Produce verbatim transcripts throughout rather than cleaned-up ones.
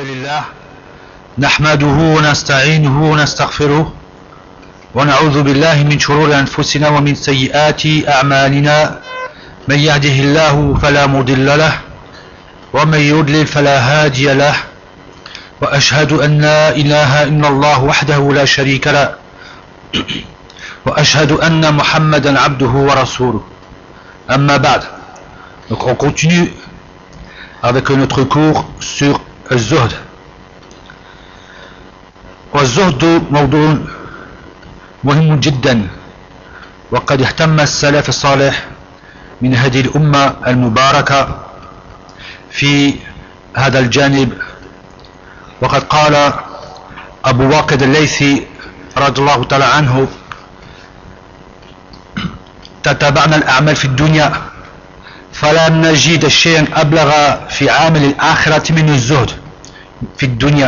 لله نحمده ونستعينه ونستغفره ونعوذ بالله من شرور أنفسنا ومن سيئات أعمالنا من يهده الله فلا مضل له ومن يضلل فلا هادي له وأشهد أن لا إله إلا الله وحده لا شريك له وأشهد أن محمدا عبده ورسوله أما بعد. Donc on continue avec notre cours sur الزهد. والزهد موضوع مهم جدا وقد اهتم السلف الصالح من هذه الأمة المباركة في هذا الجانب. وقد قال أبو واقد الليثي رضي الله تعالى عنه: تتابعنا الأعمال في الدنيا فلا نجد شيئا أبلغ في عامل الآخرة من الزهد في الدنيا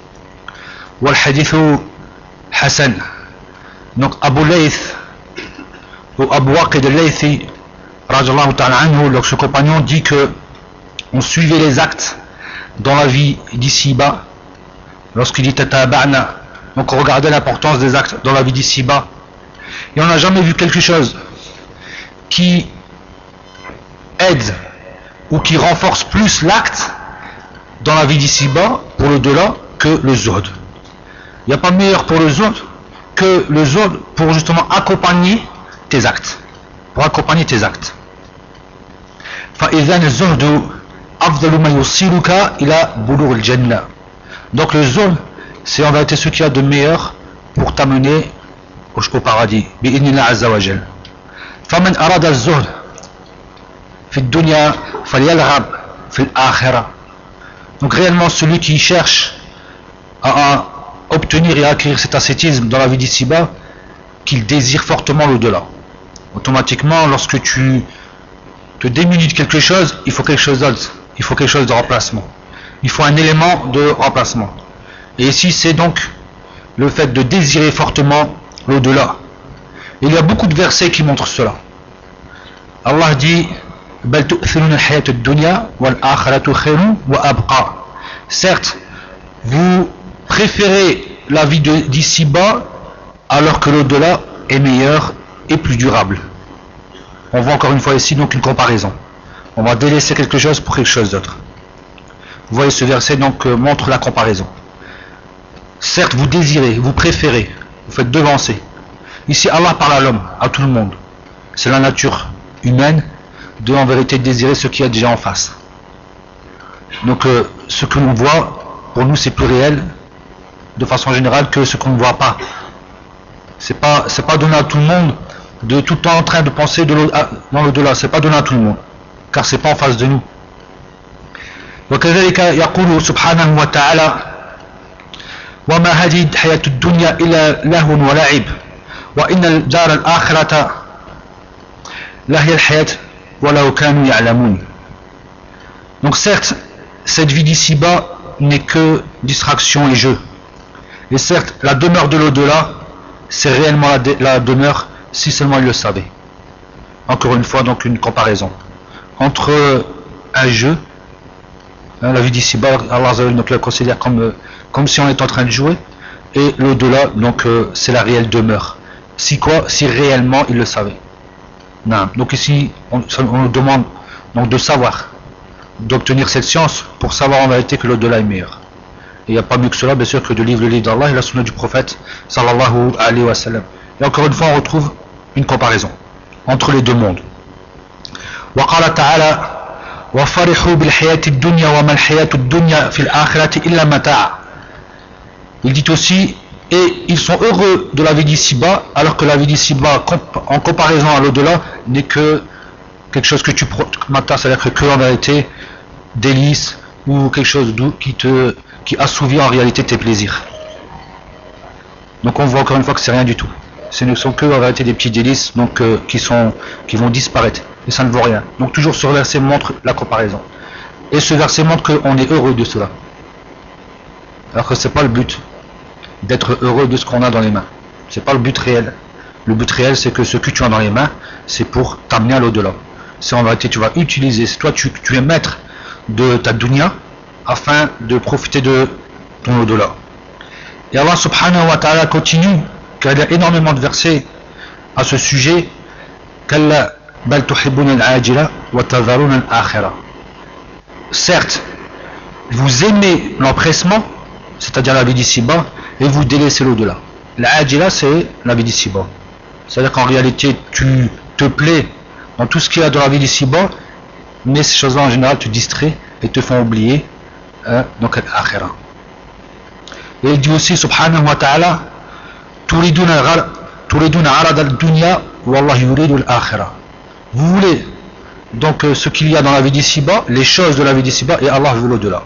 والحديث حسن. Donc Abu Layth ou Abu Waqid al-Laythi radiyallahu ta'ala anhu, donc ce compagnon dit que on suivait les actes dans la vie d'ici-bas. Lorsqu'il dit tataba'na, donc on regardait l'importance des actes dans la vie d'ici-bas, et on n'a jamais vu quelque chose qui aide ou qui renforce plus l'acte dans la vie d'ici-bas pour le delà que le zuhd. Il n'y a pas meilleur pour le zuhd que le zuhd pour justement accompagner tes actes, pour accompagner tes actes. فإذا الزهد أفضل ما يوصلك إلى بلوغ الجنة. Donc le zuhd, c'est en vérité ce qu'il y a de meilleur pour t'amener au paradis. بإذن الله عز وجل. فمن أراد الزهد في الدنيا فليلعب في الآخرة. Donc réellement celui qui cherche à obtenir et à acquérir cet ascétisme dans la vie d'ici-bas, qu'il désire fortement l'au-delà. Automatiquement, lorsque tu te démunis de quelque chose, il faut quelque chose d'autre, il faut quelque chose de remplacement, il faut un élément de remplacement. Et ici c'est donc le fait de désirer fortement l'au-delà. Il y a beaucoup de versets qui montrent cela. Allah dit: بل تؤثرون الحياة الدنيا والآخرة خير وأبقى. Certes, vous préférez la vie d'ici-bas alors que l'au-delà est meilleur et plus durable. On voit encore une fois ici donc une comparaison. On va délaisser quelque chose pour quelque chose d'autre. Vous voyez, ce verset donc euh, montre la comparaison. Certes, vous désirez, vous préférez, vous faites devancer. Ici Allah parle à l'homme, à tout le monde. C'est la nature humaine de en vérité désirer ce qu'il y a déjà en face. Donc euh, ce que l'on voit pour nous c'est plus réel de façon générale que ce qu'on ne voit pas. C'est pas c'est pas donné à tout le monde de tout le temps en train de penser de dans l'au-delà. C'est pas donné à tout le monde car c'est pas en face de nous. وكذلك يقول سبحانه وتعالى: وما هذه الحياة الدنيا إلا لهو ولعب وإن الدار الآخرة لهي الحياة ولو كانوا يعلمون. Donc certes, cette vie d'ici-bas n'est que distraction et jeu. Et certes, la demeure de l'au-delà, c'est réellement la, de, la demeure si seulement ils le savaient. Encore une fois, donc une comparaison entre un jeu, hein, la vie d'ici-bas, Allah donc la considère comme, comme si on était en train de jouer, et l'au-delà, donc euh, c'est la réelle demeure. Si quoi? Si réellement ils le savaient. Non. Donc ici, on, on nous demande donc de savoir, d'obtenir cette science pour savoir en vérité que l'au-delà est meilleur. Et il n'y a pas mieux que cela, bien sûr, que de lire le livre d'Allah et la sunna du prophète sallallahu alayhi wa sallam. Et encore une fois, on retrouve une comparaison entre les deux mondes. وقال تعالى: وفرحوا بالحياة الدنيا وما الحياة الدنيا في الآخرة إلا متاع. Il dit aussi: et ils sont heureux de la vie d'ici-bas, alors que la vie d'ici-bas, en comparaison à l'au-delà, n'est que quelque chose que tu matas, c'est-à-dire que, que en vérité, délice ou quelque chose doux qui te qui assouvit en réalité tes plaisirs. Donc on voit encore une fois que c'est rien du tout. Ce ne sont que en réalité des petits délices donc euh, qui sont qui vont disparaître et ça ne vaut rien. Donc toujours ce verset montre la comparaison. Et ce verset montre qu'on est heureux de cela. Alors que c'est pas le but d'être heureux de ce qu'on a dans les mains. C'est pas le but réel. Le but réel c'est que ce que tu as dans les mains, c'est pour t'amener à l'au-delà. C'est en vérité tu vas utiliser, toi tu, tu es maître de ta dunya afin de profiter de ton au-delà. Et Allah subhanahu wa ta'ala continue, car il y a énormément de versets à ce sujet. Kalla bal tuhibbuna al-ajila wa tadharuna al-akhirah. Certes, vous aimez l'empressement, c'est-à-dire la vie d'ici-bas, et vous délaissez l'au-delà. L'ajila, c'est la vie d'ici-bas. C'est-à-dire qu'en réalité, tu te plais dans tout ce qu'il y a de la vie d'ici-bas, mais ces choses-là en général te distraient et te font oublier hein, donc l'akhirah. Et il dit aussi subhanahu wa ta'ala turiduna arad al-dunya wallah yuridu al-akhirah. Vous voulez donc ce qu'il y a dans la vie d'ici-bas, les choses de la vie d'ici-bas, et Allah veut l'au-delà.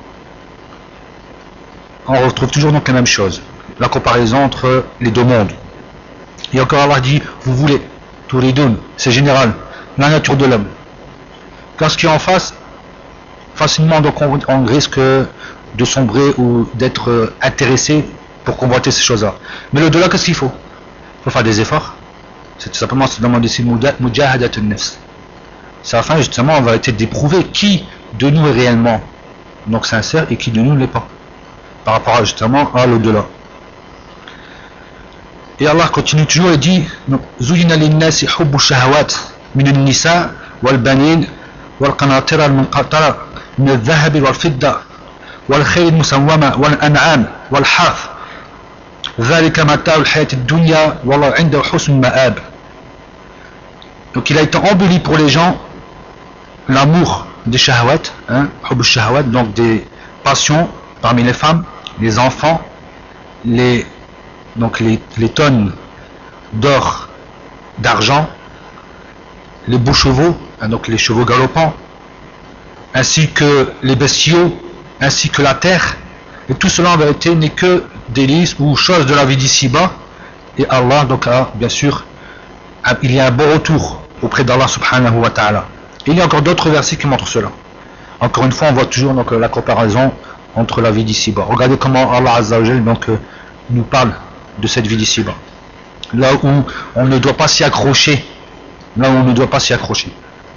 On retrouve toujours donc la même chose, la comparaison entre les deux mondes. Et encore Allah dit vous voulez, turidun, c'est général, la nature de l'homme. Quand ce qui est en face, facilement donc on, on risque de sombrer ou d'être intéressé pour convoiter ces choses-là. Mais l'au-delà, qu'est-ce qu'il faut? Il faut faire des efforts. C'est tout simplement se demander si mujahadat an-nafs. C'est afin justement en vérité d'éprouver qui de nous est réellement donc sincère et qui de nous ne l'est pas. Par rapport à, justement à l'au-delà. Et Allah continue toujours et dit Zuyina linnasi hubbu shahawat min an-nisa wal banin wal qanatir al munqatara min al-dhahab wal fidda wal khayl musawwama wal an'am wal harth dhalika mata'u al-hayat ad-dunya wallahu 'indahu husnul ma'ab. Donc il a été embelli pour les gens l'amour des shahawat, hein, hubbu shahawat, donc des passions parmi les femmes, les enfants, les donc les, les tonnes d'or, d'argent, les beaux chevaux, hein, donc les chevaux galopants, ainsi que les bestiaux, ainsi que la terre, et tout cela en vérité n'est que délices ou choses de la vie d'ici-bas, et Allah donc a, bien sûr, il y a un bon retour auprès d'Allah subhanahu wa ta'ala. Il y a encore d'autres versets qui montrent cela. Encore une fois, on voit toujours donc la comparaison entre la vie d'ici-bas. Regardez comment Allah Azza wa Jal donc euh, nous parle de cette vie d'ici-bas. Là où on ne doit pas s'y accrocher. Là où on ne doit pas s'y accrocher.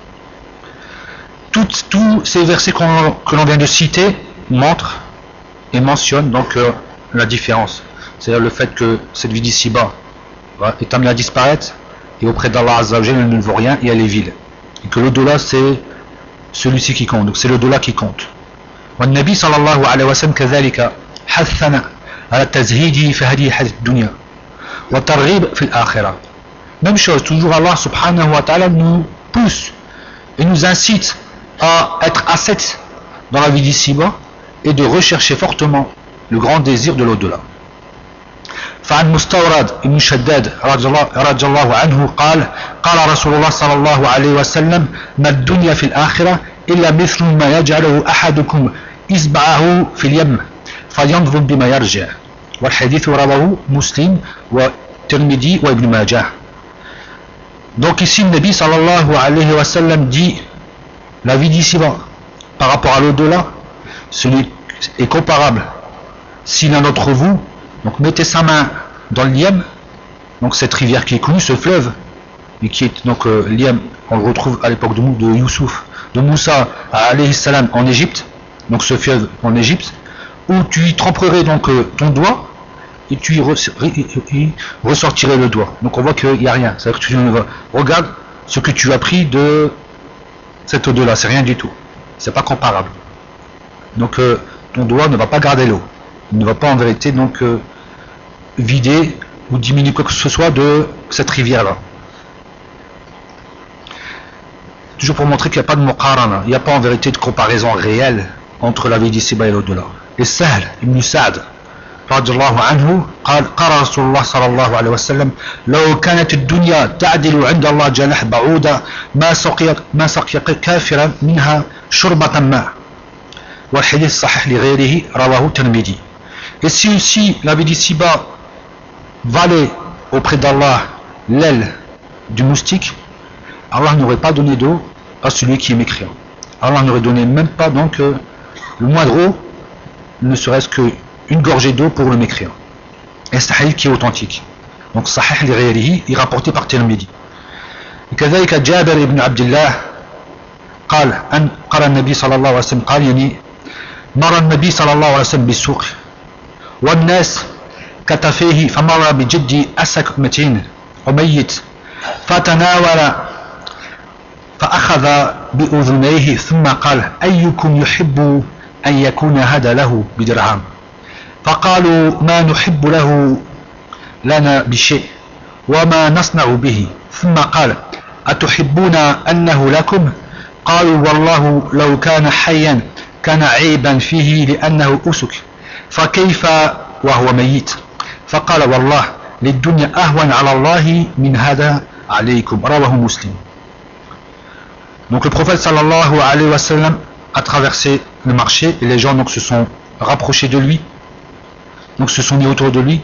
Tous ces versets qu'on, que l'on vient de citer montrent et mentionnent donc euh, la différence. C'est-à-dire le fait que cette vie d'ici-bas voilà, est amenée à disparaître et auprès d'Allah Azza wa Jal elle ne vaut rien et elle est vile. Et que l'au-delà c'est celui-ci qui compte. Donc c'est l'au-delà qui compte. والنبي صلى الله عليه وسلم كذلك حثنا على التزهيد في هذه الحياة الدنيا والترغيب في الآخرة. Même chose, toujours Allah subhanahu wa ta'ala nous pousse et nous incite à être ascètes dans la vie d'ici-bas et de rechercher fortement le grand désir de l'au-delà. فعن مستورد بن شداد رضي الله عنه قال قال رسول الله صلى الله عليه وسلم ما الدنيا في الآخرة إلا مثل ما يجعله أحدكم إصبعه في اليم فلينظر بما يرجع والحديث رواه مسلم والترمذي وابن ماجه. Donc ici le Nabi sallallahu alayhi wa sallam dit la vie d'ici-bas par rapport à l'au-delà ce n'est, est comparable si l'un d'entre vous donc mettez sa main dans le Yem, donc cette rivière qui est connue, ce fleuve, et qui est donc euh, l'Yem, on le retrouve à l'époque de, de Youssouf, de Moussa alayhi salam en Égypte, donc ce fleuve en Égypte, où tu y tremperais donc euh, ton doigt et tu y, re, y ressortirais le doigt. Donc on voit qu'il n'y a rien, c'est-à-dire que tu regarde ce que tu as pris de cet au-delà, c'est rien du tout, c'est pas comparable. Donc euh, ton doigt ne va pas garder l'eau, il ne va pas en vérité donc euh, vider ou diminuer quoi que ce soit de cette rivière-là. Toujours pour montrer qu'il n'y a pas de muqarana, il n'y a pas en vérité de comparaison réelle entre la vie d'ici-bas et l'au-delà. Et Sahl ibn Sa'd radiyallahu anhu قال قال رسول الله صلى الله عليه وسلم لو كانت الدنيا تعدل عند الله جناح بعوضة ما سقي ما سقي كافرا منها شربة ماء والحديث صحيح لغيره رواه الترمذي. Et si aussi la vie d'ici-bas valait auprès d'Allah l'aile du moustique, Allah n'aurait pas donné d'eau à celui qui est mécréant. Allah n'aurait donné même pas donc euh, le moindre eau, ne serait-ce qu'une gorgée d'eau pour le mécréant. Et c'est un hadith qui est authentique. Donc sahih li ghayrihi est rapporté par Tirmidhi. كذلك جابر بن عبد الله قال أن قال النبي صلى الله عليه وسلم قال يعني مر النبي صلى الله عليه وسلم بالسوق والناس كتفيه فمر بجدي أسك متين وميت فتناول فأخذ بأذنيه ثم قال أيكم يحب أن يكون هذا له بدرهم فقالوا ما نحب له لنا بشيء وما نصنع به ثم قال أتحبون أنه لكم قالوا والله لو كان حيا كان عيبا فيه لأنه أسك فكيف وهو ميت فقال والله للدنيا أهون على الله من هذا عليكم رواه مسلم. Donc le prophète sallallahu alayhi wa sallam a traversé le marché et les gens donc se sont rapprochés de lui, donc se sont mis autour de lui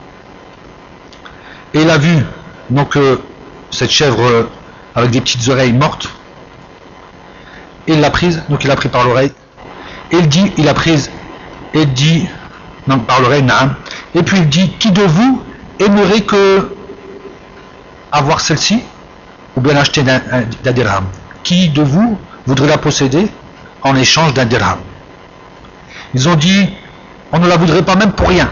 et il a vu donc euh, cette chèvre euh, avec des petites oreilles mortes et il l'a prise, donc il l'a pris par l'oreille et il dit, il a prise et il dit donc par l'oreille naam, et puis il dit qui de vous aimerait que avoir celle-ci ou bien acheter d'un, d'un dirham, qui de vous voudrait la posséder en échange d'un dirham? Ils ont dit on ne la voudrait pas même pour rien,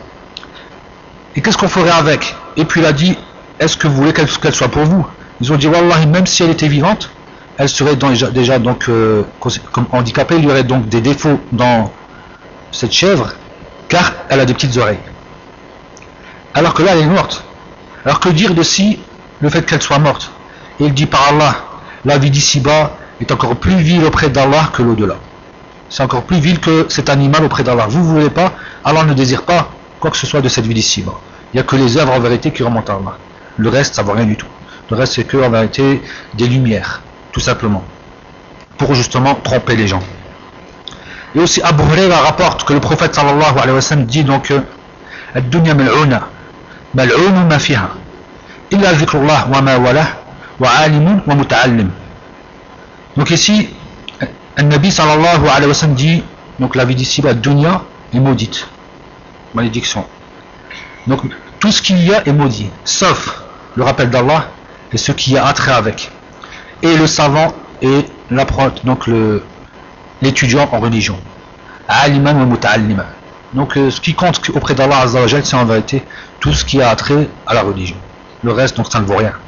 et qu'est-ce qu'on ferait avec? Et puis il a dit est-ce que vous voulez qu'elle, qu'elle soit pour vous? Ils ont dit wallahi, même si elle était vivante elle serait dans, déjà, déjà donc euh, comme handicapée, il y aurait donc des défauts dans cette chèvre car elle a des petites oreilles, alors que là elle est morte. Alors que dire de si le fait qu'elle soit morte? Et il dit par Allah, la vie d'ici-bas est encore plus vile auprès d'Allah que l'au-delà. C'est encore plus vil que cet animal auprès d'Allah. Vous ne voulez pas, Allah ne désire pas quoi que ce soit de cette vie d'ici-bas. Il n'y a que les œuvres en vérité qui remontent à Allah. Le reste, ça ne vaut rien du tout. Le reste, c'est que en vérité des lumières, tout simplement, pour justement tromper les gens. Et aussi Abu Hurayra rapporte que le prophète sallallahu alayhi wa sallam dit donc ad-dunya mal'una mal'un ma fiha illa dhikrullah wa ma walah wa 'alimun wa muta'allim. Donc ici An-Nabi sallallahu alayhi wa sallam dit donc la vie d'ici la dunya est maudite, malédiction. Donc tout ce qu'il y a est maudit sauf le rappel d'Allah et ce qui a attrait avec, et le savant et l'apprenti, donc le l'étudiant en religion, aliman wa muta'allima. Donc euh, ce qui compte auprès d'Allah Azza wa Jal, c'est en vérité tout ce qui a attrait à la religion. Le reste donc ça ne vaut rien.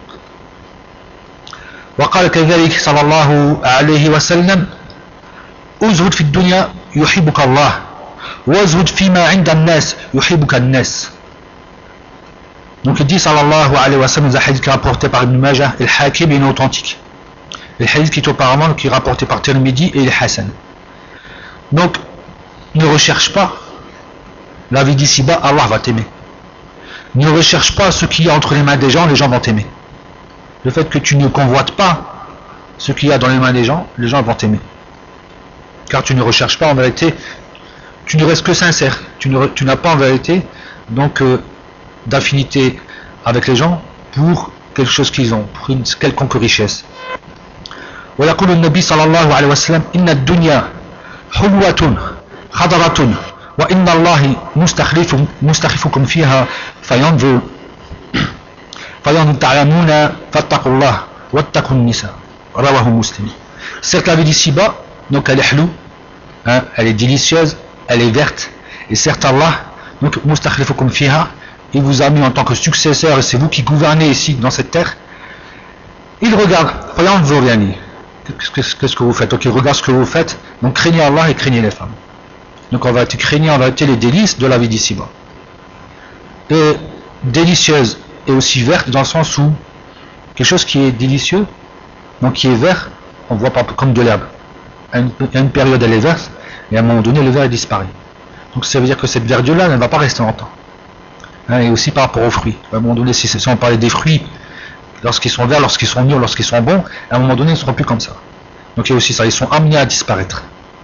وقال كذلك صلى الله عليه وسلم ازهد في الدنيا يحبك الله وازهد فيما عند الناس يحبك الناس. Donc il dit sallallahu alayhi wa sallam, un hadith qui est rapporté par Ibn Majah et le Hakim est authentique. Le hadith qui est auparavant qui est rapporté par Tirmidhi et le Hassan. Donc ne recherche pas la vie d'ici-bas, Allah va t'aimer. Ne recherche pas ce qu'il y a entre les mains des gens, les gens vont t'aimer. Le fait que tu ne convoites pas ce qu'il y a dans les mains des gens, les gens vont t'aimer. Car tu ne recherches pas en vérité, tu ne restes que sincère. Tu, ne, tu n'as pas en vérité donc euh, d'affinité avec les gens pour quelque chose qu'ils ont, pour une quelconque richesse. ويقول النبي صلى الله عليه وسلم إن الدنيا حلوة خضرة وإن الله مستخلف مستخلفكم فيها فينظر فينظر تعلمون فاتقوا الله واتقوا النساء رواه مسلم. Certes la vie d'ici-bas donc elle est hlou, hein, elle est délicieuse, elle est verte, et certes Allah donc mustakhlifukum fiha, il vous a mis en tant que successeur et c'est vous qui gouvernez ici dans cette terre. Il regarde fayanzur yani qu'est-ce que vous faites, donc il regarde ce que vous faites, donc craignez Allah et craignez les femmes. Donc on va être craignez en vérité les délices de la vie d'ici-bas. Et délicieuse et aussi verte dans le sens où quelque chose qui est délicieux, donc qui est vert, on voit pas comme de l'herbe. À une, à une période elle est verte et à un moment donné le vert disparaît. Donc ça veut dire que cette verdure-là elle ne va pas rester longtemps. Hein, et aussi par rapport aux fruits. À un moment donné, si, si on parlait des fruits, lorsqu'ils sont verts, lorsqu'ils sont mûrs, lorsqu'ils sont bons, à un moment donné ils ne seront plus comme ça. Donc il y a aussi ça, ils sont amenés à disparaître.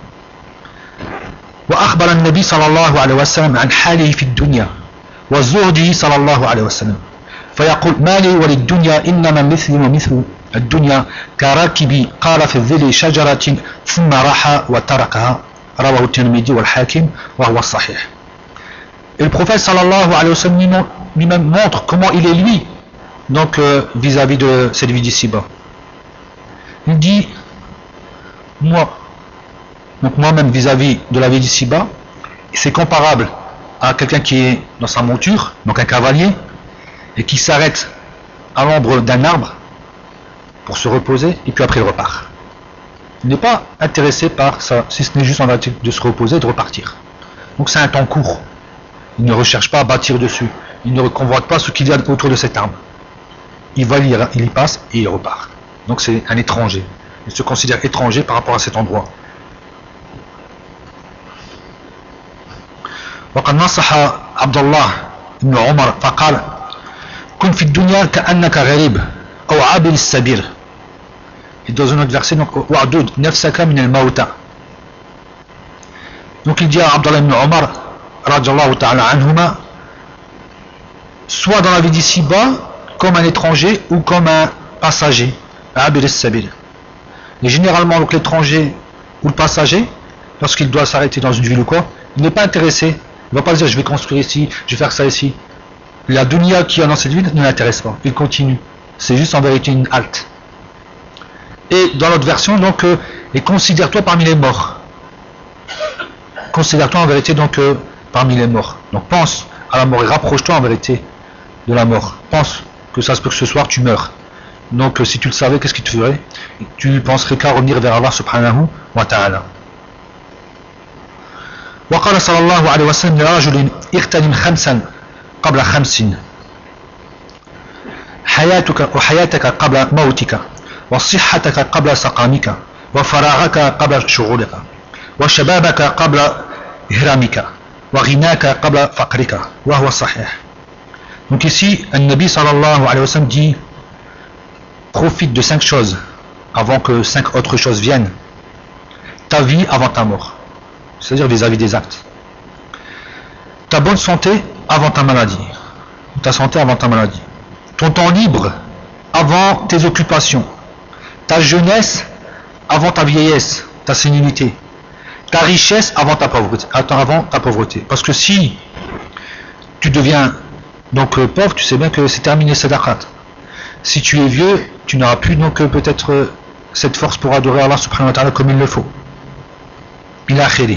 وأخبر النبي صلى الله عليه وسلم عن حاله في الدنيا وزهده صلى الله عليه وسلم فيقول ما لي وللدنيا إنما مثل ومثل الدنيا كراكب قال في الظل شجرة ثم راح وتركها رواه الترمذي والحاكم وهو الصحيح. Et le prophète sallallahu alayhi wa sallam lui-même montre comment il est lui donc euh, vis-à-vis de cette vie d'ici-bas. Il dit moi donc moi-même vis-à-vis de la vie d'ici-bas, c'est comparable à quelqu'un qui est dans sa monture, donc un cavalier, et qui s'arrête à l'ombre d'un arbre pour se reposer, et puis après il repart. Il n'est pas intéressé par ça, si ce n'est juste en vérité de se reposer et de repartir. Donc c'est un temps court. Il ne recherche pas à bâtir dessus. Il ne convoite pas ce qu'il y a autour de cet arbre. Il va lire, il y passe et il repart. Donc c'est un étranger. Il se considère étranger par rapport à cet endroit. وقد نصح عبد الله بن عمر فقال كن في الدنيا كأنك غريب أو عابر السبيل. Et dans un autre verset, donc وعدود نفسك من الموتى. Donc il dit à Abdallah ibn Omar radiyallahu ta'ala anhuma, soit dans la vie d'ici-bas comme un étranger ou comme un passager, عابر السبيل. Et généralement donc l'étranger ou le passager, lorsqu'il doit s'arrêter dans une ville ou quoi, il n'est pas intéressé. Il ne va pas dire je vais construire ici, je vais faire ça ici. La dunya qui est dans cette ville ne l'intéresse pas. Il continue. C'est juste en vérité une halte. Et dans l'autre version, donc, euh, et considère-toi parmi les morts. Considère-toi en vérité donc euh, parmi les morts. Donc pense à la mort et rapproche-toi en vérité de la mort. Pense que ça se peut que ce soir tu meurs. Donc euh, si tu le savais, qu'est-ce qui te ferait? Tu penserais qu'à revenir vers Allah subhanahu wa ta'ala. وقال صلى الله عليه وسلم لرجل اغتنم خمسا قبل خمس حياتك وحياتك قبل موتك وصحتك قبل سقامك وفراغك قبل شغلك وشبابك قبل هرمك وغناك قبل فقرك وهو صحيح. Donc ici, un Nabi sallallahu alayhi wa sallam dit profite de cinq choses avant que cinq autres choses viennent. Ta vie avant ta mort. C'est-à-dire vis-à-vis des actes. Ta bonne santé avant ta maladie. Ta santé avant ta maladie. Ton temps libre avant tes occupations. Ta jeunesse avant ta vieillesse, ta sénilité. Ta richesse avant ta pauvreté. Avant ta pauvreté. Parce que si tu deviens donc pauvre, tu sais bien que c'est terminé sadaqat. Si tu es vieux, tu n'auras plus donc peut-être cette force pour adorer Allah subhanahu wa ta'ala comme il le faut. Il a khiri.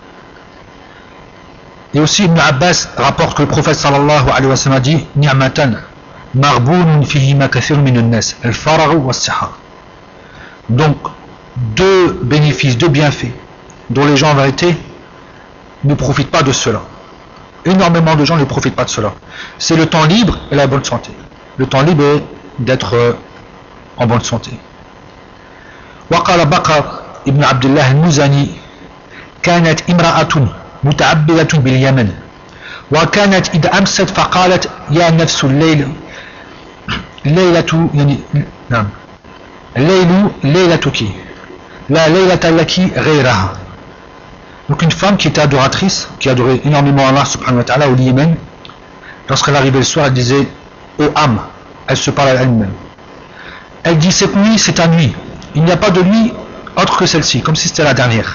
Et aussi Ibn Abbas rapporte que le prophète sallallahu alayhi wa sallam a dit ni'matan marbunun fihima kathir min an-nas al-faragh wa as-siha. Donc deux bénéfices, deux bienfaits dont les gens en vérité ne profitent pas de cela. Énormément de gens ne profitent pas de cela. C'est le temps libre et la bonne santé. Le temps libre est d'être en bonne santé. وقال بكر ابن عبد الله المزني كانت امرأة متعبدة باليمن وكانت إذا أمست فقالت يا نفس الليل ليلة يعني نعم الليل ليلتك لا ليلة لك غيرها. Donc une femme qui était adoratrice, qui adorait énormément Allah subhanahu wa ta'ala au Yémen, lorsqu'elle arrivait le soir, elle disait ô âme, elle se parle à elle-même. Elle dit cette nuit c'est ta nuit, il n'y a pas de nuit autre que celle-ci, comme si c'était la dernière.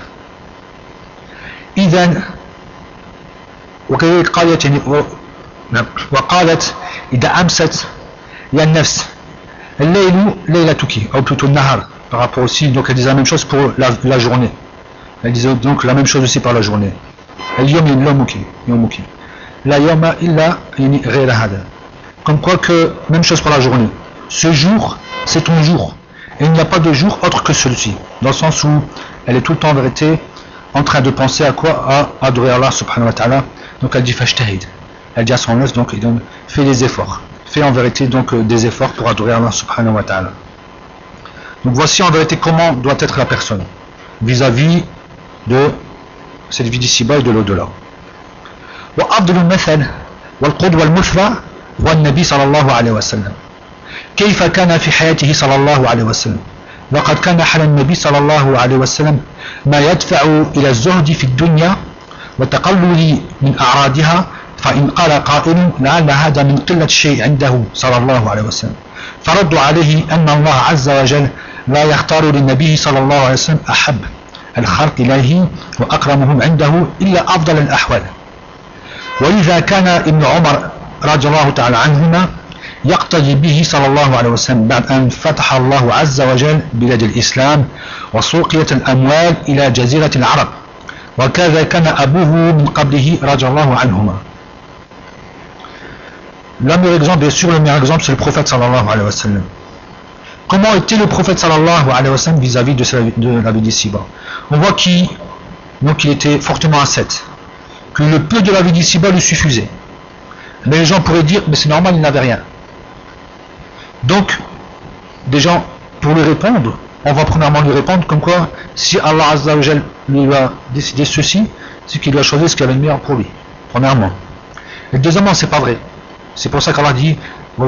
إذن وكذلك قالت وقالت إذا أمست يا النفس الليل ليلتك أو plutôt النهار, par rapport aussi, donc elle disait la même chose pour la, la journée. Elle disait donc la même chose aussi par la journée. اليوم يومك يومك لا يوم إلا غير هذا. Comme quoi que même chose pour la journée. Ce jour c'est ton jour et il n'y a pas de jour autre que celui-ci, dans le sens où elle est tout le temps en vérité en train de penser à quoi? À adorer Allah subhanahu wa ta'ala. Donc elle dit fashtahid, elle dit à son œuvre, donc il donne, fais des efforts, fais en vérité donc des efforts pour adorer Allah subhanahu wa ta'ala. Donc voici en vérité comment doit être la personne vis-à-vis de cette vie d'ici-bas et de l'au-delà. وأفضل المثل والقدوة المثلى هو النبي صلى الله عليه وسلم. كيف كان في حياته صلى الله عليه وسلم؟ وقد كان حال النبي صلى الله عليه وسلم ما يدفع إلى الزهد في الدنيا وتقلل من أعراضها، فإن قال قائل لعل هذا من قلة الشيء عنده صلى الله عليه وسلم، فرد عليه أن الله عز وجل لا يختار للنبي صلى الله عليه وسلم أحب الخلق إليه وأكرمهم عنده إلا أفضل الأحوال. ولذا كان ابن عمر رضي الله تعالى عنهما يقتدي به صلى الله عليه وسلم بعد أن فتح الله عز وجل بلاد الإسلام وسوقيت الأموال إلى جزيرة العرب وكذا كان أبوه من قبله رضي الله عنهما. Le meilleur exemple, bien sûr, le meilleur exemple, c'est le prophète sallallahu alayhi wa sallam. Comment était le prophète sallallahu alayhi wa sallam vis-à-vis de, de la vie d'ici-bas? On voit qu'il donc il était fortement ascète, que le peu de la vie d'ici-bas lui suffisait. Mais les gens pourraient dire, mais c'est normal, il n'avait rien. Donc, des gens, pour lui répondre, on va premièrement lui répondre comme quoi, si Allah Azza wa Jal lui a décidé ceci, c'est qu'il doit choisir ce qui avait le meilleur pour lui, premièrement. Et deuxièmement, c'est pas vrai. C'est pour ça qu'Allah dit,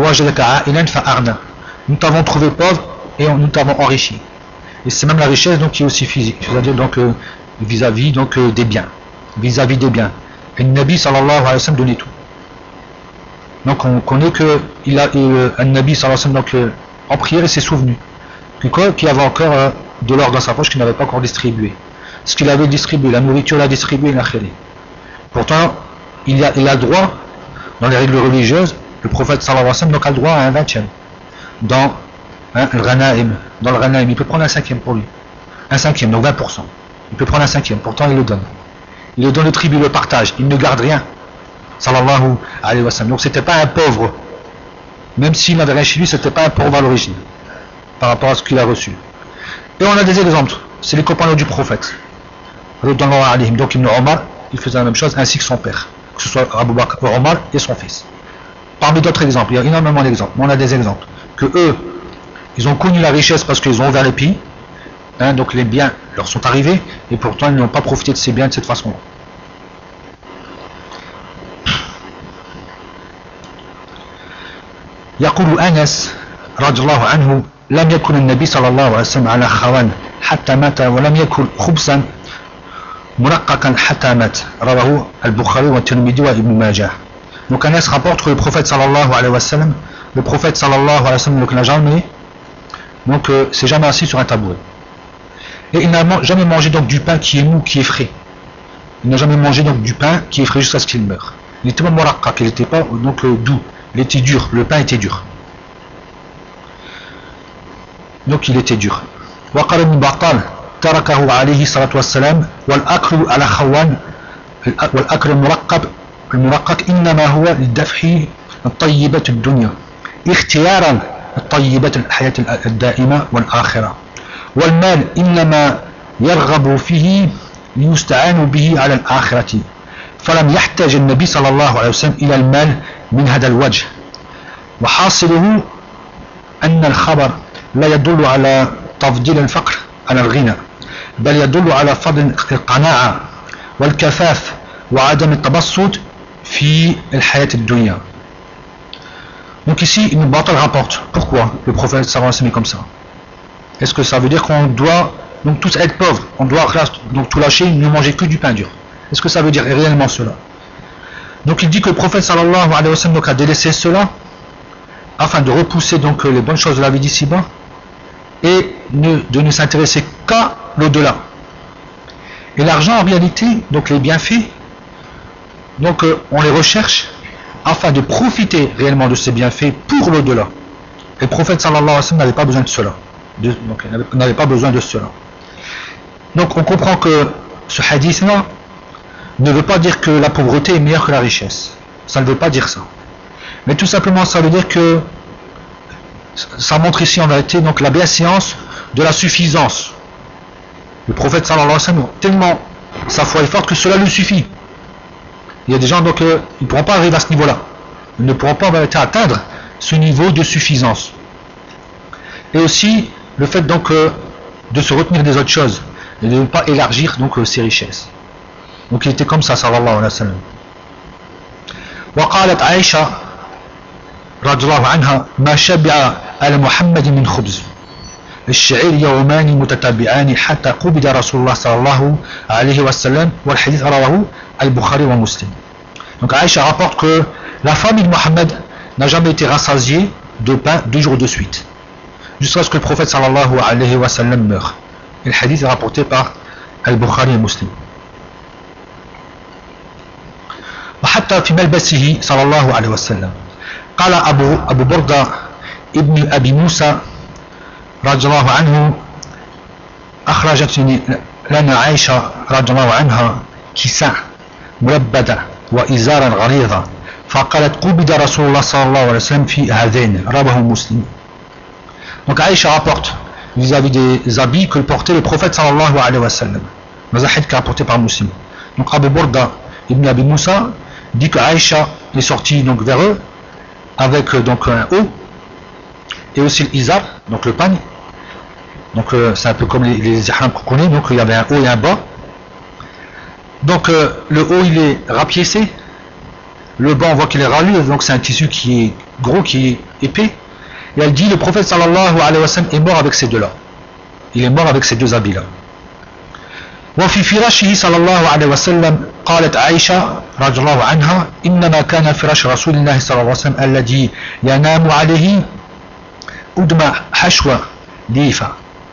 nous t'avons trouvé pauvre et nous t'avons enrichi. Et c'est même la richesse donc, qui est aussi physique, c'est-à-dire donc euh, vis-à-vis donc, euh, des biens. Vis-à-vis des biens. Et le Nabi sallallahu alayhi wa sallam donnait tout. Donc on connaît que il a euh, un Nabi sallallahu alayhi wa sallam donc, euh, en prière et s'est souvenu qu'il qu avait encore euh, de l'or dans sa poche qu'il n'avait pas encore distribué. Ce qu'il avait distribué, la nourriture l'a distribué, il a khéré. Pourtant, il a, il a droit, dans les règles religieuses, le prophète sallallahu alayhi wa sallam donc, a le droit à un vingtième. Dans hein, le Ranaïm, dans le Ranaïm, il peut prendre un cinquième pour lui. Un cinquième, donc vingt pour cent. Il peut prendre un cinquième, pourtant il le donne. Il le donne le tribut, le partage, il ne garde rien. Sallallahu alayhi wa sallam. Donc c'était pas un pauvre. Même s'il n'avait rien chez lui, c'était pas un pauvre à l'origine. Par rapport à ce qu'il a reçu. Et on a des exemples. C'est les compagnons du prophète. Donc Ibn Omar, il faisait la même chose, ainsi que son père. Que ce soit Abu Bakr, Omar et son fils. Parmi d'autres exemples, il y a énormément d'exemples. On a des exemples. Que eux, ils ont connu la richesse parce qu'ils ont ouvert les pays. Hein, donc les biens leur sont arrivés. Et pourtant, ils n'ont pas profité de ces biens de cette façon-là. يقول أنس رضي الله عنه لم يكن النبي صلى الله عليه وسلم على خوان حتى مات ولم يكن خبزا مرققا حتى مات رواه البخاري والترمذي وابن ماجه. Donc Anas rapporte que le prophète sallallahu alayhi wa sallam, le prophète sallallahu alayhi wa sallam donc n'a jamais donc euh, s'est jamais assis sur un tabouret. Et il n'a jamais mangé donc du pain qui est mou, qui est frais. Il n'a jamais mangé donc du pain qui est frais jusqu'à ce qu'il meure. Il était pas muraqqaq, il n'était pas donc euh, doux, il était dur, le pain était dur. Donc il était dur. وقال ابن بطال تركه عليه الصلاة والسلام والأكل على خوان والأكل المرقب المرقق إنما هو لدفع الطيبة الدنيا اختيارا الطيبة الحياة الدائمة والآخرة والمال إنما يرغب فيه ليستعان به على الآخرة فلم يحتاج النبي صلى الله عليه وسلم إلى المال من هذا الوجه وحاصله أن الخبر لا يدل على تفضيل الفقر على الغنى بل يدل على فضل القناعة والكفاف وعدم التبسط في الحياة الدنيا. Donc ici, Ibn Battal rapporte pourquoi le prophète sallallahu alayhi wa sallam est comme ça. Est-ce que ça veut dire qu'on doit donc tous être pauvres, on doit donc tout lâcher, ne manger que du pain dur? Est-ce que ça veut dire réellement cela? Donc il dit que le prophète sallallahu alayhi wa sallam donc a délaissé cela afin de repousser donc les bonnes choses de la vie d'ici-bas et ne, de ne s'intéresser qu'à l'au-delà. Et l'argent en réalité, donc les bienfaits, donc euh, on les recherche afin de profiter réellement de ces bienfaits pour l'au-delà. Et le prophète sallallahu alayhi wa sallam n'avait pas besoin de cela. De, donc il n'avait pas besoin de cela. Donc on comprend que ce hadith-là ne veut pas dire que la pauvreté est meilleure que la richesse. Ça ne veut pas dire ça. Mais tout simplement ça veut dire que ça montre ici en vérité donc la bienséance de la suffisance. Le prophète sallallahu alayhi wa sallam, tellement sa foi est forte que cela lui suffit. Il y a des gens donc euh, ils ne pourront pas arriver à ce niveau-là. Ils ne pourront pas en vérité atteindre ce niveau de suffisance. Et aussi le fait donc euh, de se retenir des autres choses et de ne pas élargir donc euh, ses richesses. Donc il était comme ça sallallahu alayhi wa sallam. وقالت عائشة رضي الله عنها ما شبع آل محمد من خبز الشعير يومان متتابعان حتى قبض رسول الله صلى الله عليه وسلم والحديث رواه البخاري ومسلم. Donc Aïcha rapporte que la famille de Mohammed n'a jamais été rassasiée de pain deux jours de suite jusqu'à ce que le prophète sallallahu alayhi wa sallam meure. Et le hadith est rapporté par Al-Bukhari et Muslim. وحتى في ملبسه صلى الله عليه وسلم قال أبو أبو بردة ابن أبي موسى رضي الله عنه أخرجت لنا عائشة رضي الله عنها كساء ملبدة وإزارا غليظا فقالت قبض رسول الله صلى الله عليه وسلم في هذين رواه مسلم. Donc Aïcha rapporte vis-à-vis des habits que portait le prophète sallallahu alayhi wa sallam. Dans un hadith qui est rapporté par Muslim. Donc Abu Burda ibn Abi Moussa dit que Aïcha est sortie donc vers eux avec donc un haut et aussi l'izar, donc le pagne. Donc euh, c'est un peu comme les, les ihrams qu'on connaît, donc il y avait un haut et un bas. Donc euh, le haut il est rapiécé, le bas on voit qu'il est râlu, donc c'est un tissu qui est gros, qui est épais. Et elle dit le prophète sallallahu alayhi wa sallam est mort avec ces deux-là. Il est mort avec ces deux habits-là. وفي فراشه صلى الله عليه وسلم قالت عائشة رضي الله عنها إنما كان فراش رسول الله صلى الله عليه وسلم الذي ينام عليه أدمى حشوة ليفة.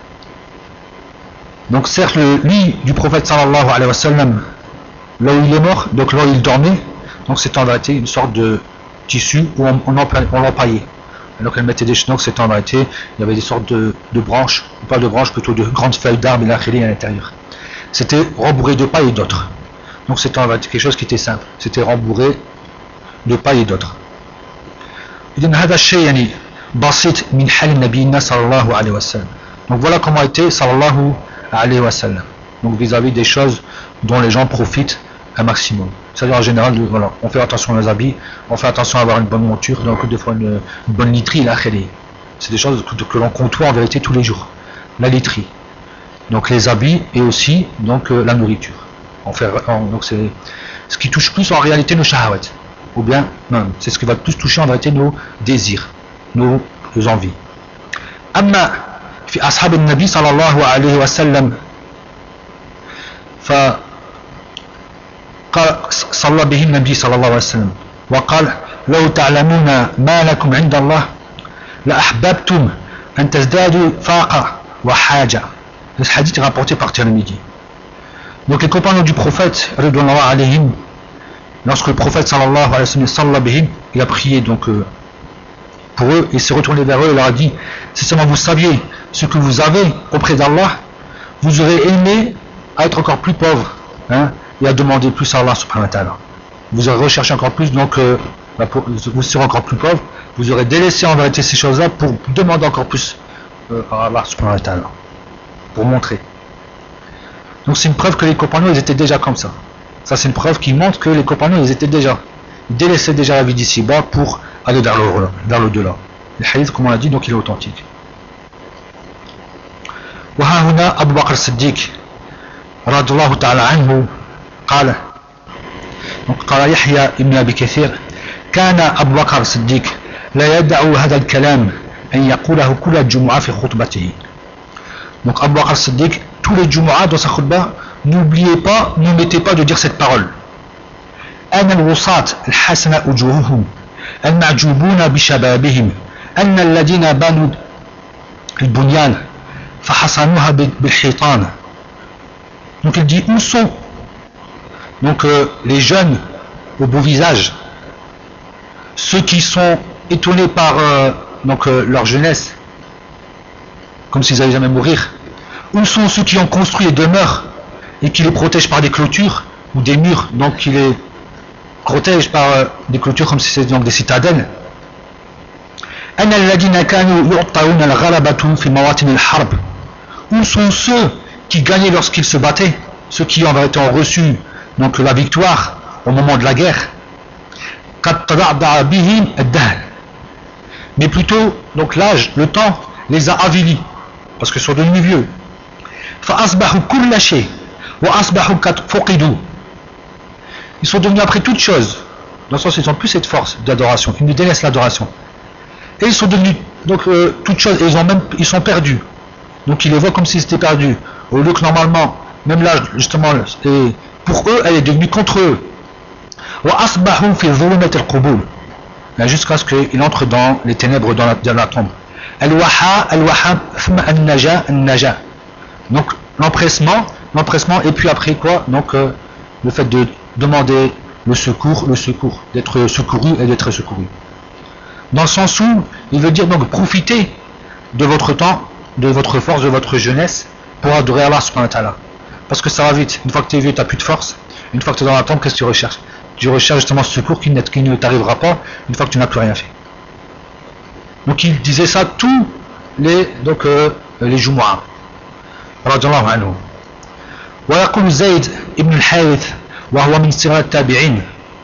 Donc certes le lit du prophète sallallahu alayhi wa sallam, là où il est mort, donc là où il dormait, donc c'est en vérité une sorte de tissu où on, on, on l'empaillait. Donc elle mettait des chenons, c'est en vérité, il y avait des sortes de, de branches, pas de branches, plutôt de grandes feuilles d'arbres et l'akhili à l'intérieur. C'était rembourré de paille et d'autres. Donc c'était en vérité quelque chose qui était simple. C'était rembourré de paille et d'autres. Donc voilà comment était sallallahu alayhi wa sallam. Donc vis-à-vis des choses dont les gens profitent un maximum. C'est-à-dire en général, voilà, on fait attention aux habits, on fait attention à avoir une bonne monture, donc des fois une, une bonne literie, la khali. C'est des choses que, que l'on côtoie en vérité tous les jours. La literie. Donc les habits et aussi donc euh, la nourriture. On fait, on, donc c'est ce qui touche plus en réalité nos shahawat. Ou bien, non, c'est ce qui va plus toucher en vérité nos désirs, nos, nos envies. Amma fi ashab al-nabi sallallahu alayhi wa sallam fa صلى به النبي صلى الله عليه وسلم وقال لو تعلمون ما لكم عند الله لأحببتم أن تزدادوا فاقة وحاجة. Ce hadith est rapporté par Tirmidhi. Donc les compagnons du prophète radhiyallahu alayhim, lorsque le prophète sallallahu alayhi wa sallam salla bihim, il a prié donc euh, pour eux, il s'est retourné vers eux et leur a dit si seulement vous saviez ce que vous avez auprès d'Allah, vous aurez aimé à être encore plus pauvre, hein, et à demander plus à Allah subhanahu wa ta'ala. Vous aurez recherché encore plus, donc euh, bah, pour, vous serez encore plus pauvre, vous aurez délaissé en vérité ces choses-là pour demander encore plus euh, à Allah subhanahu wa ta'ala, pour montrer. Donc c'est une preuve que les compagnons ils étaient déjà comme ça. Ça c'est une preuve qui montre que les compagnons ils étaient déjà, ils délaissaient déjà la vie d'ici-bas pour aller vers le, vers l'au-delà. Le hadith, comme on l'a dit, donc il est authentique. وها هنا أبو بكر الصديق رضي الله تعالى عنه قال قال يحيى ابن أبي كثير كان أبو بكر الصديق لا يدع هذا الكلام أن يقوله كل الجمعة في خطبته. Donc Abu Bakr Siddiq, tous les Jumu'ah dans sa khutbah, n'oubliez pas, n'omettez pas de dire cette parole. أن الوصاة الحسنة وجوههم المعجوبون بشبابهم أن الذين بنوا البنيان فحصنوها بالحيطان. Donc il dit où sont donc euh, les jeunes au beau visage, ceux qui sont étonnés par euh, donc euh, leur jeunesse, comme s'ils allaient jamais mourir. Où sont ceux qui ont construit les demeures et qui les protègent par des clôtures ou des murs, donc qui les protègent par euh, des clôtures comme si c'était donc des citadelles. Où sont ceux qui gagnaient lorsqu'ils se battaient, ceux qui en vérité ont reçu donc la victoire au moment de la guerre. Mais plutôt donc l'âge, le temps les a avilis parce qu'ils sont devenus vieux. Ils sont devenus après toute chose, dans le sens ils n'ont plus cette force d'adoration, ils nous délaissent l'adoration. Et ils sont devenus donc euh, toute chose, et ils ont même ils sont perdus. Donc ils les voient comme s'ils étaient perdus. Au lieu que normalement, même là justement, et pour eux, elle est devenue contre eux. Jusqu'à ce qu'il entre dans les ténèbres dans la, dans la tombe. Donc l'empressement, l'empressement et puis après quoi, donc euh, le fait de demander le secours, le secours, d'être secouru et d'être secouru. dans le sens où il veut dire donc profitez de votre temps, de votre force, de votre jeunesse pour adorer Allah subhanahu wa ta'ala. Parce que ça va vite, une fois que tu es vieux, tu n'as plus de force, une fois que tu es dans la tombe, qu'est-ce que tu recherches? Tu recherches justement ce secours qui, qui ne t'arrivera pas une fois que tu n'as plus rien fait. Donc il disait ça tous les, donc, euh, les Jumu'ah. Radiyallahu anhu. ويقول زيد ابن الحارث وهو من صغار التابعين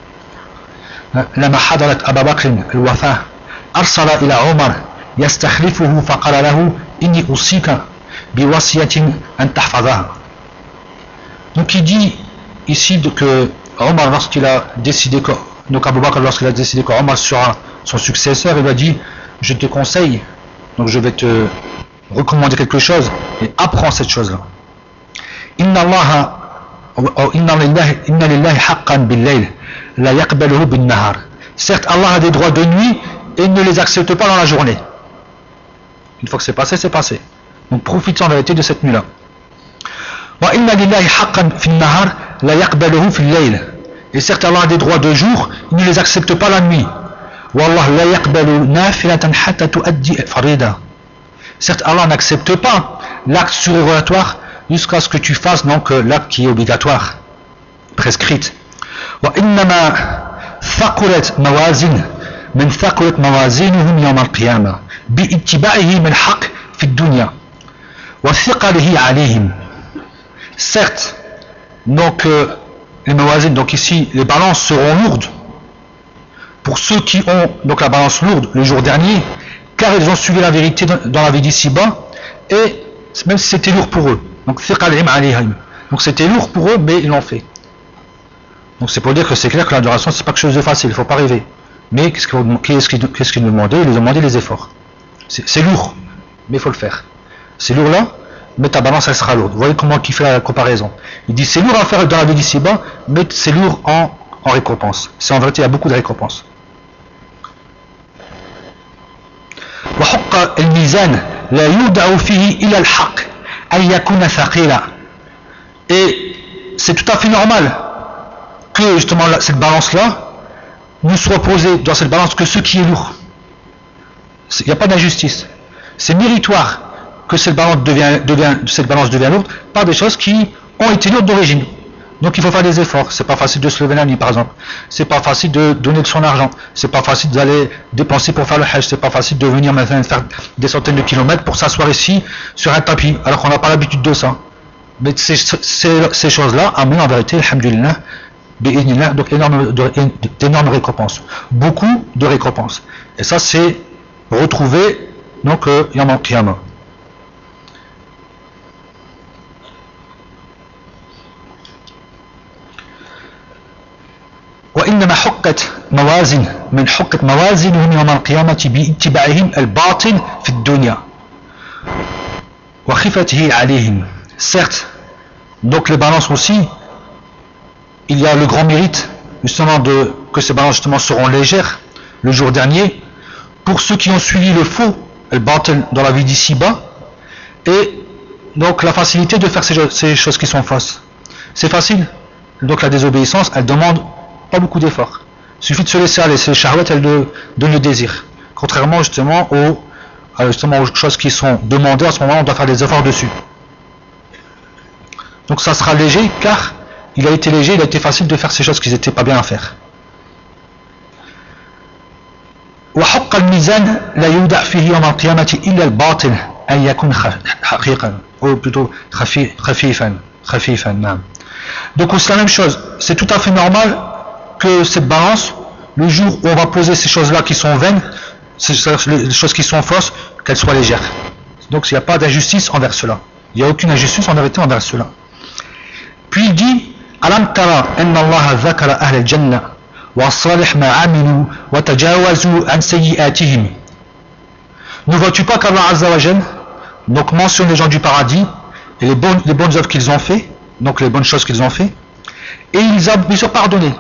لما حضرت أبا بكر الوفاة أرسل إلى عمر يستخلفه فقال له إني أوصيك بوصية أن تحفظها. Donc il dit ici que Omar, lorsqu'il a décidé que, donc Abu Bakr, lorsqu'il a décidé que Omar sera son successeur, il a dit je te conseille, donc je vais te recommander quelque chose et apprends cette chose-là. Inna Allah inna lillahi inna lillahi haqqan bil-layl la yaqbaluhu bin-nahar. Certes, Allah a des droits de nuit et il ne les accepte pas dans la journée. Une fois que c'est passé, c'est passé. Donc profitez en vérité de cette nuit-là. Wa inna lillahi haqqan fin-nahar la yaqbaluhu fil-layl. Et certes, Allah a des droits de jour, il ne les accepte pas la nuit. Wallah la yaqbalu nafilatan hatta tuaddi farida. Certes, Allah n'accepte pas l'acte surérogatoire jusqu'à ce que tu fasses donc l'acte qui est obligatoire, prescrite. Wa innama thaqulat mawazin min thaqulat mawazinuhum yawm al-qiyamah bi ittiba'ihim al-haqq fi ad-dunya wa thiqalihi alayhim. Certes, donc euh, les mawazin, donc ici les balances seront lourdes pour ceux qui ont donc la balance lourde le jour dernier, car ils ont suivi la vérité dans, dans la vie d'ici-bas, et même si c'était lourd pour eux. Donc donc c'était lourd pour eux, mais ils l'ont fait. Donc c'est pour dire que c'est clair que l'adoration c'est pas quelque chose de facile, il ne faut pas rêver. Mais qu'est-ce qu'ils qu'est-ce qu'ils, qu'est-ce qu'ils nous demandaient? Ils nous demandaient les efforts. C'est, c'est lourd, mais il faut le faire. C'est lourd là, mais ta balance elle sera lourde. Vous voyez comment il fait la comparaison. Il dit c'est lourd à faire dans la vie d'ici-bas, mais c'est lourd en, en récompense. C'est en vérité il y a beaucoup de récompenses. وحق الميزان لا يوضع فيه إلى الحق أن يكون ثقيلا. Et c'est tout à fait normal que justement cette balance là ne soit posée dans cette balance que ce qui est lourd. Il n'y a pas d'injustice. C'est méritoire que cette balance devient, devient, cette balance devient lourde par des choses qui ont été lourdes d'origine. Donc il faut faire des efforts. C'est pas facile de se lever la nuit par exemple. C'est pas facile de donner de son argent. C'est pas facile d'aller dépenser pour faire le hajj. C'est pas facile de venir maintenant faire des centaines de kilomètres pour s'asseoir ici sur un tapis alors qu'on n'a pas l'habitude de ça. Mais ces, ces, ces choses-là amènent en vérité, alhamdulillah, donc énorme, d'énormes récompenses. Beaucoup de récompenses. Et ça c'est retrouvé donc euh, Yawm al-Qiyamah. وإنما حقت موازن من حقت موازنهم يوم القيامة باتباعهم الباطل في الدنيا وخفته عليهم. Certes, donc les balances aussi, il y a le grand mérite justement de que ces balances justement seront légères le jour dernier pour ceux qui ont suivi le faux, le batil dans la vie d'ici-bas, et donc la facilité de faire ces, ces choses qui sont fausses. C'est facile. Donc la désobéissance, elle demande pas beaucoup d'efforts. Il suffit de se laisser aller. C'est les shahwat, elles donnent le désir. Contrairement justement aux, justement aux choses qui sont demandées, en ce moment on doit faire des efforts dessus. Donc ça sera léger car il a été léger, il a été facile de faire ces choses qui n'étaient pas bien à faire. وحق الميزان لا يوضع فيه يوم القيامة إلا الباطل أن يكون حقيقا ou plutôt خفيفا خفيفا نعم. Donc c'est la même chose. C'est tout à fait normal que cette balance, le jour où on va poser ces choses-là qui sont vaines, les choses qui sont fausses, qu'elles soient légères. Donc il n'y a pas d'injustice envers cela. Il n'y a aucune injustice en vérité envers cela. Puis il dit Alam tara anna Allah dhakara ahl al-jannah wa salih ma amilu wa tajawazu an sayyi'atihim. Ne vois-tu pas qu'Allah Azza wa Jal donc mentionne les gens du paradis et les bonnes, les bonnes œuvres qu'ils ont fait, donc les bonnes choses qu'ils ont fait, et ils ont pardonné.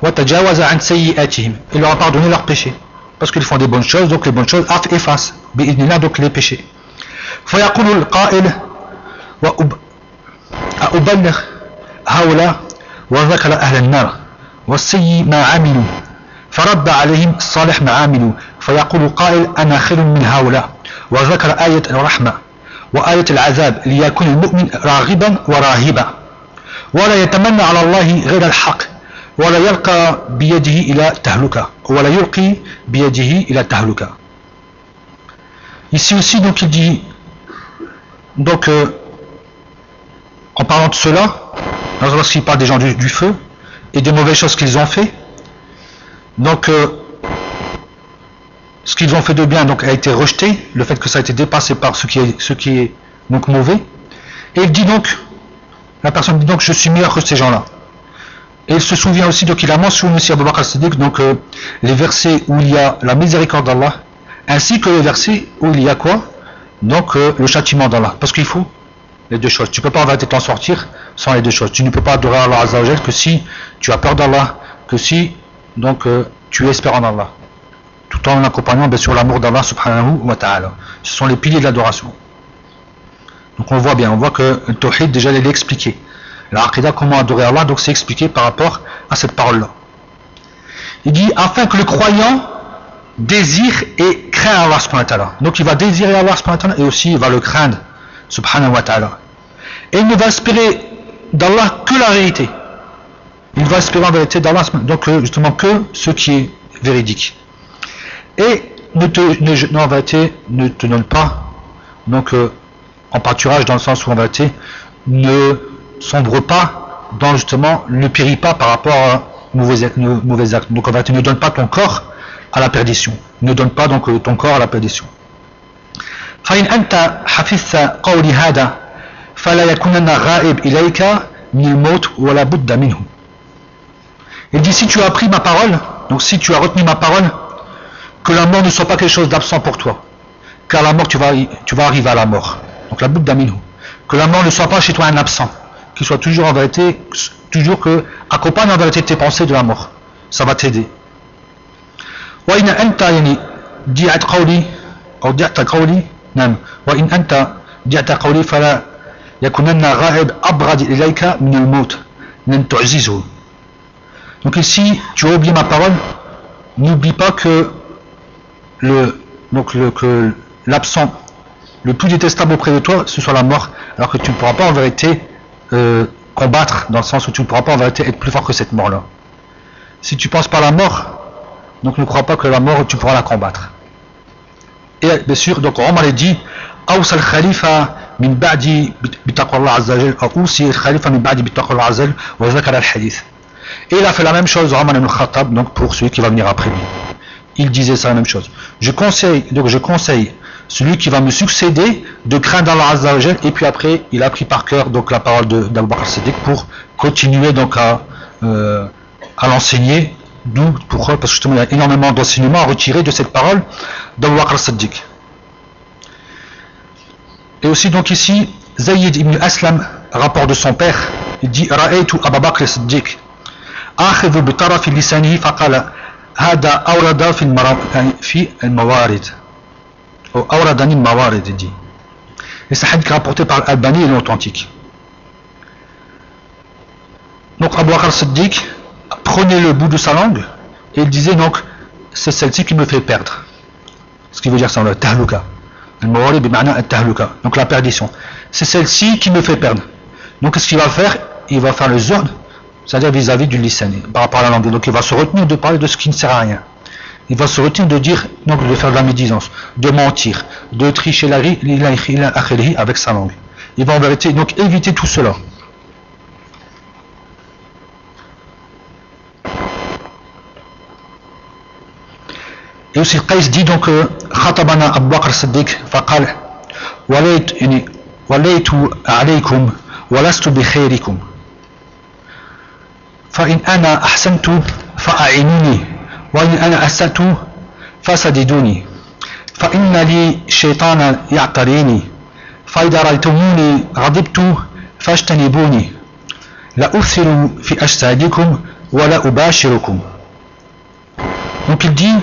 Il leur a pardonné leurs péchés parce qu'ils font des bonnes choses, donc les bonnes choses effacent donc les péchés. فيقول القائل وأبلغ هؤلاء وذكر أهل النار والسيء ما عملوا فرد عليهم الصالح ما عملوا فيقول قائل أنا خير من هؤلاء وذكر آية الرحمة وآية العذاب ليكون المؤمن راغبا وراهبا ولا يتمنى على الله غير الحق ولا يلقى بيده إلى تهلكة ولا يلقي بيده إلى تهلكة. Ici aussi donc il dit donc euh, en parlant de cela, lorsqu'il parle des gens du, du feu et des mauvaises choses qu'ils ont fait, donc euh, ce qu'ils ont fait de bien donc a été rejeté, le fait que ça a été dépassé par ce qui est, ce qui est donc mauvais, et il dit donc, la personne dit donc je suis meilleur que ces gens-là. Et il se souvient aussi, donc il a mentionné aussi Abu Bakr as-Siddiq, donc euh, les versets où il y a la miséricorde d'Allah, ainsi que les versets où il y a quoi, donc euh, le châtiment d'Allah, parce qu'il faut les deux choses. Tu ne peux pas en vérité t'en sortir sans les deux choses. Tu ne peux pas adorer Allah Azza wa Jal que si tu as peur d'Allah, que si donc euh, tu espères en Allah, tout en accompagnant bien sûr l'amour d'Allah subhanahu wa ta'ala. Ce sont les piliers de l'adoration. Donc on voit bien, on voit que le tawhid déjà il est expliqué. La aqidah, comment adorer Allah, donc c'est expliqué par rapport à cette parole-là. Il dit afin que le croyant désire et craint Allah subhanahu wa ta'ala. Donc il va désirer Allah subhanahu wa ta'ala et aussi il va le craindre subhanahu wa ta'ala. Et il ne va espérer d'Allah que la vérité. Il va espérer en vérité d'Allah, donc justement que ce qui est véridique. Et ne te, ne, non, en vérité, ne te donne pas donc euh, en pâturage dans le sens où en vérité ne sombre pas dans justement, ne périt pas par rapport à mauvais, mauvais actes. Donc en vérité ne donne pas ton corps à la perdition. Ne donne pas donc euh, ton corps à la perdition. فإن أنت حفظت قولي هذا فلا يكونن غائب إليك من الموت ولا بد منه. Il dit si tu as appris ma parole, donc si tu as retenu ma parole, que la mort ne soit pas quelque chose d'absent pour toi, car la mort tu vas, tu vas arriver à la mort. Donc la budda minhu. Que la mort ne soit pas chez toi un absent, qu'il soit toujours en vérité, toujours que accompagne en vérité tes pensées de la mort. Ça va t'aider. وإن أنت يعني دعت قولي أو دعت قولي نعم وإن أنت دعت قولي فلا يكونن غائب أبغض إليك من الموت لن تعززه. Donc ici tu as oublié ma parole, n'oublie pas que le donc le que l'absent le plus détestable auprès de toi ce soit la mort, alors que tu ne pourras pas en vérité euh, combattre, dans le sens où tu ne pourras pas en vérité être plus fort que cette mort là. Si tu penses pas à la mort, donc ne crois pas que la mort tu pourras la combattre. Et bien sûr donc Omar a dit أوصى الخليفة من بعد بتقوى الله عز وجل أو أوصي الخليفة من بعد بتقوى الله عز وجل وذكر الحديث. Et il a fait la même chose Omar ibn Khattab, donc pour celui qui va venir après lui. Il disait ça la même chose. Je conseille, donc je conseille celui qui va me succéder de craindre Allah Azza wa Jal, et puis après il a pris par cœur donc la parole d'Abu Bakr as-Siddiq pour continuer donc à, euh, à l'enseigner. D'où pourquoi parce que justement il y a énormément d'enseignements à retirer de cette parole d'Abu Bakr as-Siddiq. Et aussi donc ici Zayd ibn Aslam, rapport de son père, il dit Ra'aytu Abu Bakr as-Siddiq آخذ بطرف لسانه فقال هذا أورد في المرا... في الموارد أو أوردني الموارد il dit. Et c'est un hadith rapporté par Al-Albani et l'authentique. Donc Abu Bakr as-Siddiq prenait le bout de sa langue et il disait donc c'est celle-ci qui me fait perdre. Ce qui veut dire ça, le tahluka. Al-mawarid bima'na al-tahluka. Donc la perdition. C'est celle-ci qui me fait perdre. Donc qu'est-ce qu'il va faire? Il va faire le zuhd, c'est-à-dire vis-à-vis du lisan, par rapport à la langue. Donc il va se retenir de parler de ce qui ne sert à rien. Il va se retenir de dire, donc de faire de la médisance, de mentir, de tricher la avec sa langue. Il va en vérité donc éviter tout cela. Et aussi Qais dit donc خطبنا أبو بكر الصديق فقال وليت يعني وليت عليكم ولست بخيركم فإن أنا أحسنت فأعينوني وإن أنا أسأت فسددوني فإن لي شيطانا يعتريني فإذا رأيتموني غضبت فاجتنبوني لا أثر في أجسادكم ولا أباشركم. Donc il dit,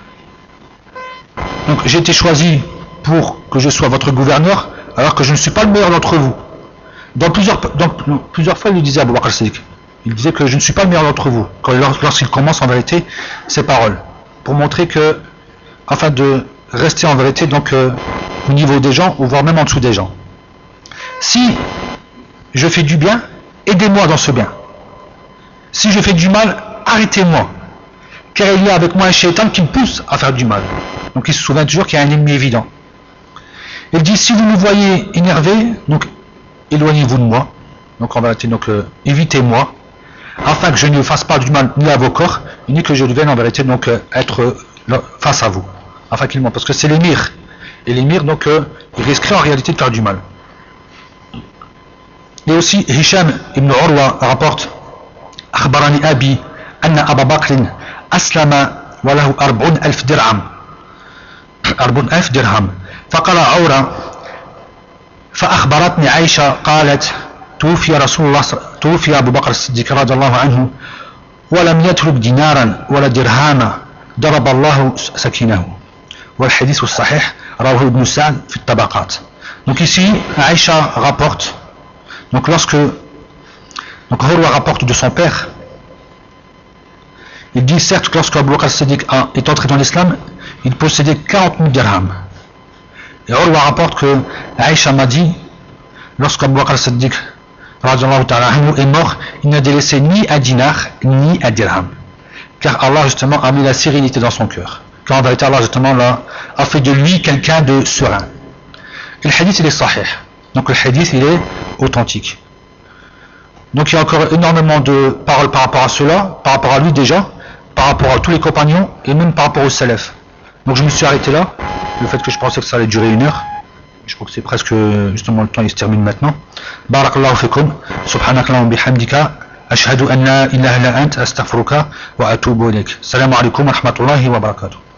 donc j'ai été choisi pour que je sois votre gouverneur alors que je ne suis pas le meilleur d'entre vous. Dans plusieurs, dans, non, plusieurs fois il lui disait à Abu Bakr as-Siddiq, il disait que je ne suis pas le meilleur d'entre vous, quand, lorsqu'il commence en vérité ces paroles, pour montrer que afin de rester en vérité donc euh, au niveau des gens, ou voire même en dessous des gens. Si je fais du bien, aidez-moi dans ce bien. Si je fais du mal, arrêtez-moi. Car il y a avec moi un shaitan qui me pousse à faire du mal. Donc il se souvient toujours qu'il y a un ennemi évident. Il dit, si vous me voyez énervé, donc éloignez-vous de moi. Donc en vérité, donc euh, évitez-moi, afin que je ne fasse pas du mal ni à vos corps, ni que je devienne en vérité donc euh, être euh, face à vous. Afin qu'il m'en, parce que c'est l'émir. Et l'émir, donc, euh, il risquerait en réalité de faire du mal. Et aussi, Hisham ibn Urwa rapporte, أخبرني أبي أن أبا بكر أسلم وله أربعون ألف درهم أربعون ألف درهم فقال عورة فأخبرتني عائشة قالت توفي رسول الله توفي أبو بكر الصديق رضي الله عنه ولم يترك دينارا ولا درهاما ضرب الله سكينه والحديث الصحيح رواه ابن سعد في الطبقات. Donc ici Aïcha rapporte, donc lorsque donc Urwa rapporte de son père, il dit certes que lorsque Abu Bakr as-Siddiq est entré dans l'islam, il possédait quarante mille dirhams. Et Urwa rapporte que Aïcha m'a dit, lorsque Abu Bakr as-Siddiq est mort, il n'a délaissé ni un dinar ni un dirham, car Allah justement a mis la sérénité dans son cœur, car en vérité Allah justement là, a fait de lui quelqu'un de serein. Et le hadith il est sahih, donc le hadith il est authentique. Donc il y a encore énormément de paroles par rapport à cela, par rapport à lui déjà, par rapport à tous les compagnons et même par rapport au salaf. Donc je me suis arrêté là, le fait que je pensais que ça allait durer une heure. Je crois que c'est presque justement le temps, il se termine maintenant. Barakallahu fikum, subhanakallahu bihamdika, ashhadu an la ilaha illa ant, astaghfiruka wa atubu ilayk. Assalamu alaikum wa rahmatullahi wa barakatuh.